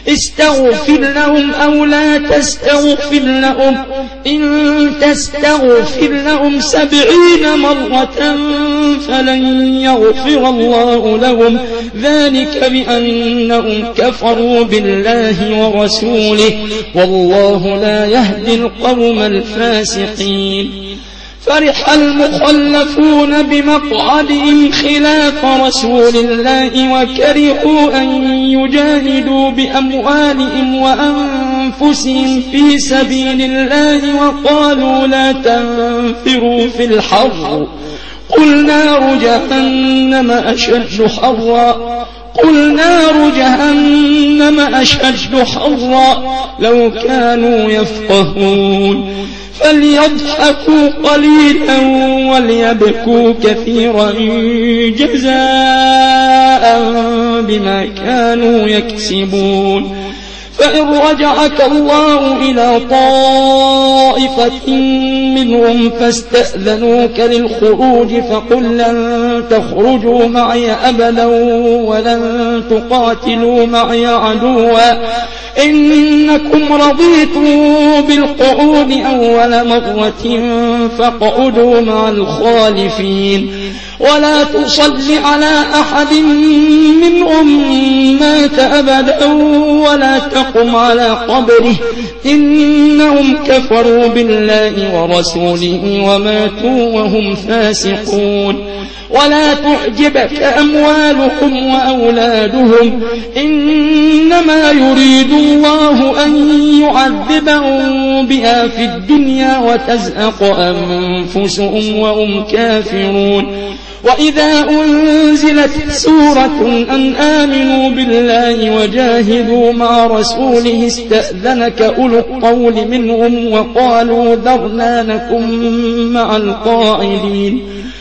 استغفر لهم أو لا تستغفر لهم إن تستغفر لهم 70 مرة فلن يغفر الله لهم ذلك بأنهم كفروا بالله ورسوله والله لا يهدي القوم الفاسقين. فرح المخلفون بمقعدهم خلاف رسول الله وكرهوا أن يجاهدوا بأموالهم وأنفسهم في سبيل الله وقالوا لا تنفروا في الحر قل نار جهنم أشد حرا لو كانوا يفقهون فليضحكوا قليلا وليبكوا كثيرا جزاء بما كانوا يكسبون. فإن رجعك الله إلى طائفة منهم فاستأذنوك للخروج فقل لن تخرجوا معي أبدا ولن تقاتلوا معي عدوا إنكم رضيتم بالقعود أول مرة فاقعدوا مع الخالفين ولا تصل على أحد منهم مات أبدا ولا تقم على قبره إنهم كفروا بالله ورسوله وماتوا وهم فاسقون. ولا تعجبك أموالهم وأولادهم إنما يريد الله أن يعذبهم بها في الدنيا وتزهق أنفسهم وهم كافرون. وإذا أنزلت سورة أن آمنوا بالله وجاهدوا مع رسوله استأذنك أولو الطول منهم وقالوا ذرنا نكن مع القاعدين